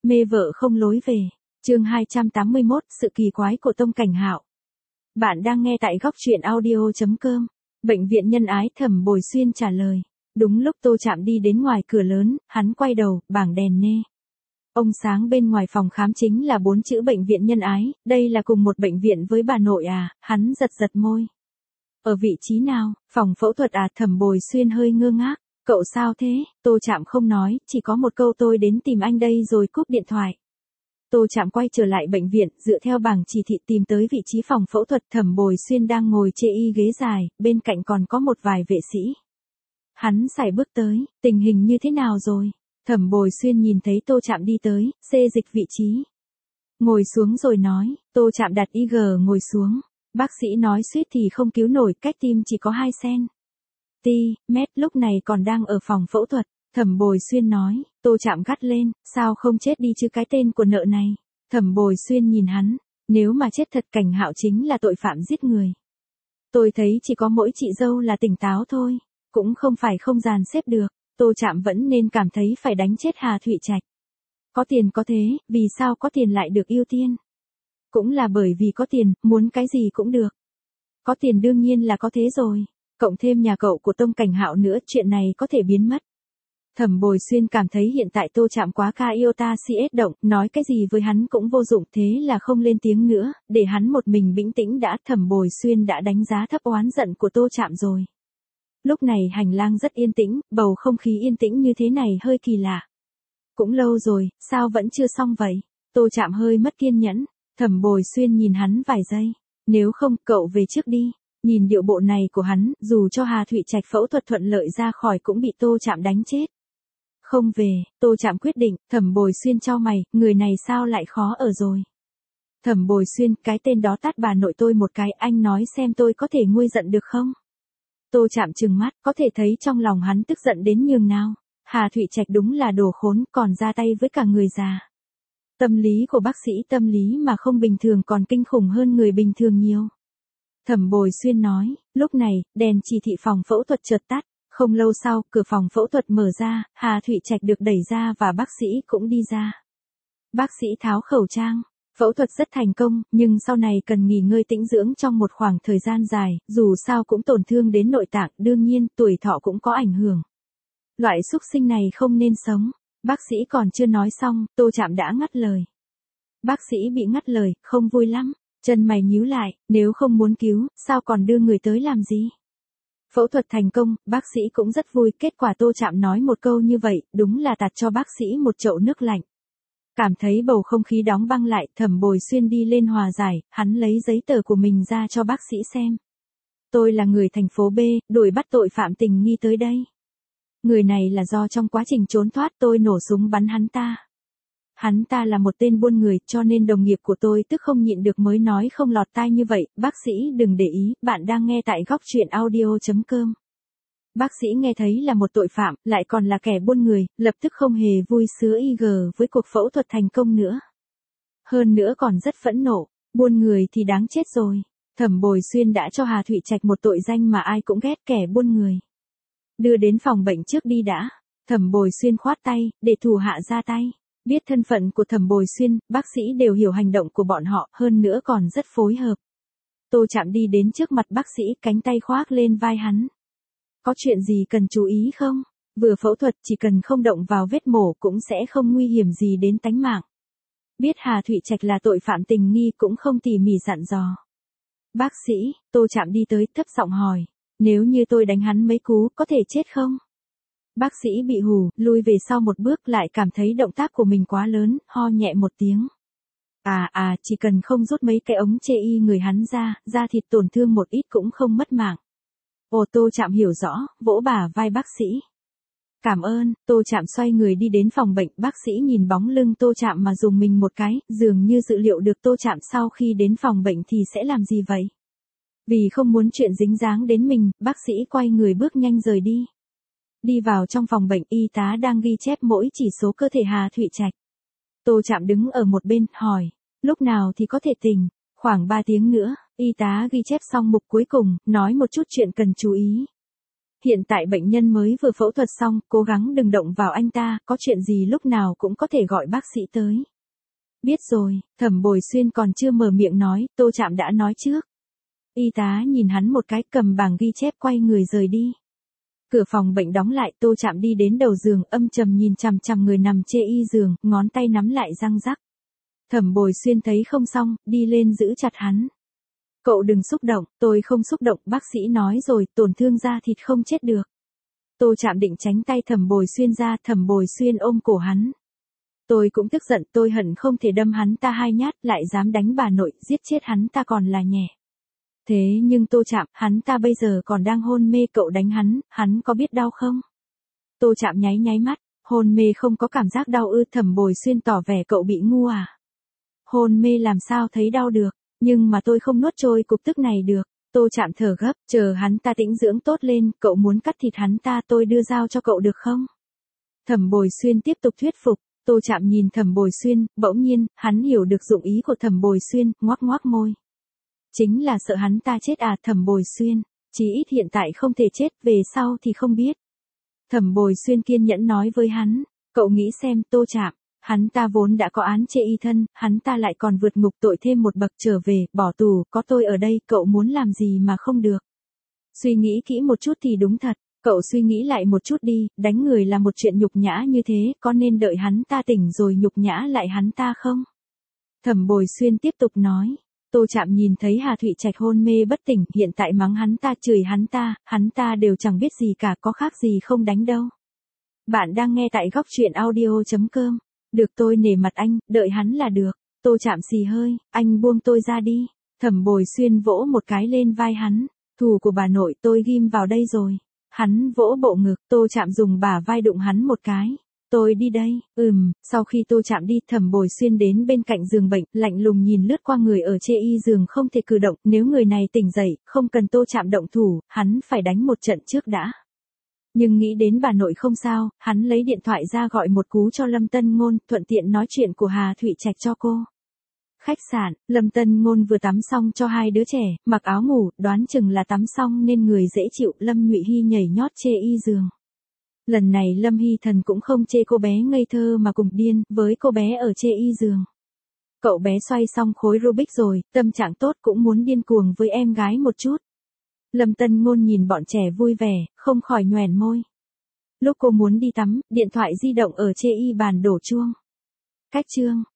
Mê vợ không lối về. Chương 281, sự kỳ quái của Tông Cảnh Hạo. Bạn đang nghe tại góc truyện audio.com. Bệnh viện Nhân Ái. Thẩm Bồi Xuyên trả lời. Đúng lúc Tô Trạm đi đến ngoài cửa lớn, hắn quay đầu, bảng đèn nê. Ông sáng bên ngoài phòng khám chính là 4 chữ Bệnh viện Nhân Ái, đây là cùng một bệnh viện với bà nội à, hắn giật giật môi. Ở vị trí nào, phòng phẫu thuật à? Thẩm Bồi Xuyên hơi ngơ ngác. Cậu sao thế? Tô Trạm không nói, chỉ có một câu tôi đến tìm anh đây rồi cúp điện thoại. Tô Trạm quay trở lại bệnh viện, dựa theo bảng chỉ thị tìm tới vị trí phòng phẫu thuật. Thẩm Bồi Xuyên đang ngồi chê y ghế dài, bên cạnh còn có một vài vệ sĩ. Hắn sải bước tới, tình hình như thế nào rồi? Thẩm Bồi Xuyên nhìn thấy Tô Trạm đi tới, xê dịch vị trí. Ngồi xuống rồi nói, Tô Trạm đặt IG ngồi xuống. Bác sĩ nói suýt thì không cứu nổi, cách tim chỉ có 2 cm, lúc này còn đang ở phòng phẫu thuật. Thẩm Bồi Xuyên nói, Tô Trạm gắt lên, sao không chết đi chứ cái tên của nợ này. Thẩm Bồi Xuyên nhìn hắn, nếu mà chết thật Cảnh Hạo chính là tội phạm giết người. Tôi thấy chỉ có mỗi chị dâu là tỉnh táo thôi, cũng không phải không dàn xếp được. Tô Trạm vẫn nên cảm thấy phải đánh chết Hà Thụy Trạch. Có tiền có thế, vì sao có tiền lại được ưu tiên? Cũng là bởi vì có tiền, muốn cái gì cũng được. Có tiền đương nhiên là có thế rồi. Cộng thêm nhà cậu của Tông Cảnh Hạo nữa, chuyện này có thể biến mất. Thẩm Bồi Xuyên cảm thấy hiện tại Tô Trạm quá ca iota CS động, nói cái gì với hắn cũng vô dụng, thế là không lên tiếng nữa, để hắn một mình bình tĩnh đã. Thẩm Bồi Xuyên đã đánh giá thấp oán giận của Tô Trạm rồi. Lúc này hành lang rất yên tĩnh, bầu không khí yên tĩnh như thế này hơi kỳ lạ. Cũng lâu rồi, sao vẫn chưa xong vậy? Tô Trạm hơi mất kiên nhẫn. Thẩm Bồi Xuyên nhìn hắn vài giây. Nếu không, cậu về trước đi. Nhìn điệu bộ này của hắn, dù cho Hà Thụy Trạch phẫu thuật thuận lợi ra khỏi cũng bị Tô Trạm đánh chết. Không về, Tô Trạm quyết định. Thẩm Bồi Xuyên chau mày, người này sao lại khó ở rồi. Thẩm Bồi Xuyên, cái tên đó tát bà nội tôi một cái, anh nói xem tôi có thể nguôi giận được không? Tô Trạm trừng mắt, có thể thấy trong lòng hắn tức giận đến nhường nào. Hà Thụy Trạch đúng là đồ khốn, còn ra tay với cả người già. Tâm lý của bác sĩ tâm lý mà không bình thường còn kinh khủng hơn người bình thường nhiều. Thẩm Bồi Xuyên nói, lúc này, đèn chỉ thị phòng phẫu thuật chợt tắt. Không lâu sau, cửa phòng phẫu thuật mở ra, Hà Thụy Trạch được đẩy ra và bác sĩ cũng đi ra. Bác sĩ tháo khẩu trang. Phẫu thuật rất thành công, nhưng sau này cần nghỉ ngơi tĩnh dưỡng trong một khoảng thời gian dài, dù sao cũng tổn thương đến nội tạng, đương nhiên, tuổi thọ cũng có ảnh hưởng. Loại xúc sinh này không nên sống. Bác sĩ còn chưa nói xong, Tô Trạm đã ngắt lời. Bác sĩ bị ngắt lời, không vui lắm, chân mày nhíu lại, nếu không muốn cứu, sao còn đưa người tới làm gì? Phẫu thuật thành công, bác sĩ cũng rất vui, kết quả Tô Trạm nói một câu như vậy, đúng là tạt cho bác sĩ một chậu nước lạnh. Cảm thấy bầu không khí đóng băng lại, Thẩm Bồi Xuyên đi lên hòa giải, hắn lấy giấy tờ của mình ra cho bác sĩ xem. Tôi là người thành phố B, đuổi bắt tội phạm tình nghi tới đây. Người này là do trong quá trình trốn thoát tôi nổ súng bắn hắn ta. Hắn ta là một tên buôn người, cho nên đồng nghiệp của tôi tức không nhịn được mới nói không lọt tai như vậy. Bác sĩ đừng để ý, bạn đang nghe tại góc truyện audio.com. Bác sĩ nghe thấy là một tội phạm, lại còn là kẻ buôn người, lập tức không hề vui sướng IG với cuộc phẫu thuật thành công nữa. Hơn nữa còn rất phẫn nộ, buôn người thì đáng chết rồi. Thẩm Bồi Xuyên đã cho Hà Thụy Trạch một tội danh mà ai cũng ghét, kẻ buôn người. Đưa đến phòng bệnh trước đi đã. Thẩm Bồi Xuyên khoát tay, để thủ hạ ra tay. Biết thân phận của Thẩm Bồi Xuyên, bác sĩ đều hiểu hành động của bọn họ, hơn nữa còn rất phối hợp. Tô Trạm đi đến trước mặt bác sĩ, cánh tay khoác lên vai hắn. Có chuyện gì cần chú ý không? Vừa phẫu thuật chỉ cần không động vào vết mổ cũng sẽ không nguy hiểm gì đến tánh mạng. Biết Hà Thụy Trạch là tội phạm tình nghi cũng không tỉ mỉ dặn dò. Bác sĩ, Tô Trạm đi tới, thấp giọng hỏi. Nếu như tôi đánh hắn mấy cú, có thể chết không? Bác sĩ bị hù, lui về sau một bước, lại cảm thấy động tác của mình quá lớn, ho nhẹ một tiếng. Chỉ cần không rút mấy cái ống chê y người hắn ra, da thịt tổn thương một ít cũng không mất mạng. Tô Trạm hiểu rõ, vỗ bả vai bác sĩ. Cảm ơn. Tô Trạm xoay người đi đến phòng bệnh, bác sĩ nhìn bóng lưng Tô Trạm mà dùng mình một cái, dường như dự liệu được Tô Trạm sau khi đến phòng bệnh thì sẽ làm gì vậy. Vì không muốn chuyện dính dáng đến mình, bác sĩ quay người bước nhanh rời đi. Đi vào trong phòng bệnh, y tá đang ghi chép mỗi chỉ số cơ thể Hà Thụy Trạch. Tô Trạm đứng ở một bên, hỏi, lúc nào thì có thể tỉnh? Khoảng 3 tiếng nữa. Y tá ghi chép xong mục cuối cùng, nói một chút chuyện cần chú ý. Hiện tại bệnh nhân mới vừa phẫu thuật xong, cố gắng đừng động vào anh ta, có chuyện gì lúc nào cũng có thể gọi bác sĩ tới. Biết rồi, Thẩm Bồi Xuyên còn chưa mở miệng nói, Tô Trạm đã nói trước. Y tá nhìn hắn một cái, cầm bảng ghi chép quay người rời đi. Cửa phòng bệnh đóng lại, Tô Trạm đi đến đầu giường, âm trầm nhìn chằm chằm người nằm chê y giường, ngón tay nắm lại răng rắc. Thẩm Bồi Xuyên thấy không xong, đi lên giữ chặt hắn. Cậu đừng xúc động, tôi không xúc động, bác sĩ nói rồi, tổn thương da thịt không chết được. Tô Trạm định tránh tay Thẩm Bồi Xuyên ra, Thẩm Bồi Xuyên ôm cổ hắn. Tôi cũng tức giận, tôi hận không thể đâm hắn ta 2 nhát, lại dám đánh bà nội, giết chết hắn ta còn là nhẹ. Thế nhưng Tô Trạm, hắn ta bây giờ còn đang hôn mê, cậu đánh hắn có biết đau không? Tô Trạm nháy mắt, hôn mê không có cảm giác đau ư? Thẩm Bồi Xuyên tỏ vẻ cậu bị ngu à? Hôn mê làm sao thấy đau được, nhưng mà tôi không nuốt trôi cục tức này được. Tô Trạm thở gấp, chờ hắn ta tĩnh dưỡng tốt lên, cậu muốn cắt thịt hắn ta, tôi đưa dao cho cậu được không? Thẩm Bồi Xuyên tiếp tục thuyết phục. Tô Trạm nhìn Thẩm Bồi Xuyên, bỗng nhiên, hắn hiểu được dụng ý của Thẩm Bồi Xuyên, ngoác ngoác môi. Chính là sợ hắn ta chết à? Thẩm Bồi Xuyên, chí ít hiện tại không thể chết, về sau thì không biết. Thẩm Bồi Xuyên kiên nhẫn nói với hắn, cậu nghĩ xem, Tô Trạm, hắn ta vốn đã có án chê y thân, hắn ta lại còn vượt ngục tội thêm một bậc trở về, bỏ tù, có tôi ở đây, cậu muốn làm gì mà không được. Suy nghĩ kỹ một chút thì đúng thật, cậu suy nghĩ lại một chút đi, đánh người là một chuyện nhục nhã như thế, có nên đợi hắn ta tỉnh rồi nhục nhã lại hắn ta không? Thẩm Bồi Xuyên tiếp tục nói. Tô Trạm nhìn thấy Hà Thụy Trạch hôn mê bất tỉnh, hiện tại mắng hắn ta, chửi hắn ta đều chẳng biết gì cả, có khác gì không đánh đâu. Bạn đang nghe tại góc truyện audio.com. Được, tôi nể mặt anh, đợi hắn là được. Tô Trạm xì hơi, anh buông tôi ra đi. Thẩm Bồi Xuyên vỗ một cái lên vai hắn. Thù của bà nội tôi ghim vào đây rồi. Hắn vỗ bộ ngực, Tô Trạm dùng bả vai đụng hắn một cái. Tôi đi đây. Sau khi Tô Trạm đi, Thẩm Bồi Xuyên đến bên cạnh giường bệnh, lạnh lùng nhìn lướt qua người ở chê y giường không thể cử động, nếu người này tỉnh dậy, không cần Tô Trạm động thủ, hắn phải đánh một trận trước đã. Nhưng nghĩ đến bà nội không sao, hắn lấy điện thoại ra gọi một cú cho Lâm Tân Ngôn, thuận tiện nói chuyện của Hà Thụy Trạch cho cô. Khách sạn, Lâm Tân Ngôn vừa tắm xong cho 2 đứa trẻ, mặc áo ngủ, đoán chừng là tắm xong nên người dễ chịu, Lâm Nhụy Hy nhảy nhót chê y giường. Lần này Lâm Hy Thần cũng không chê cô bé ngây thơ mà cùng điên với cô bé ở chê y giường. Cậu bé xoay xong khối Rubik rồi, tâm trạng tốt cũng muốn điên cuồng với em gái một chút. Lâm Tân Ngôn nhìn bọn trẻ vui vẻ, không khỏi nhoẻn môi. Lúc cô muốn đi tắm, điện thoại di động ở chê y bàn đổ chuông. Cách chương.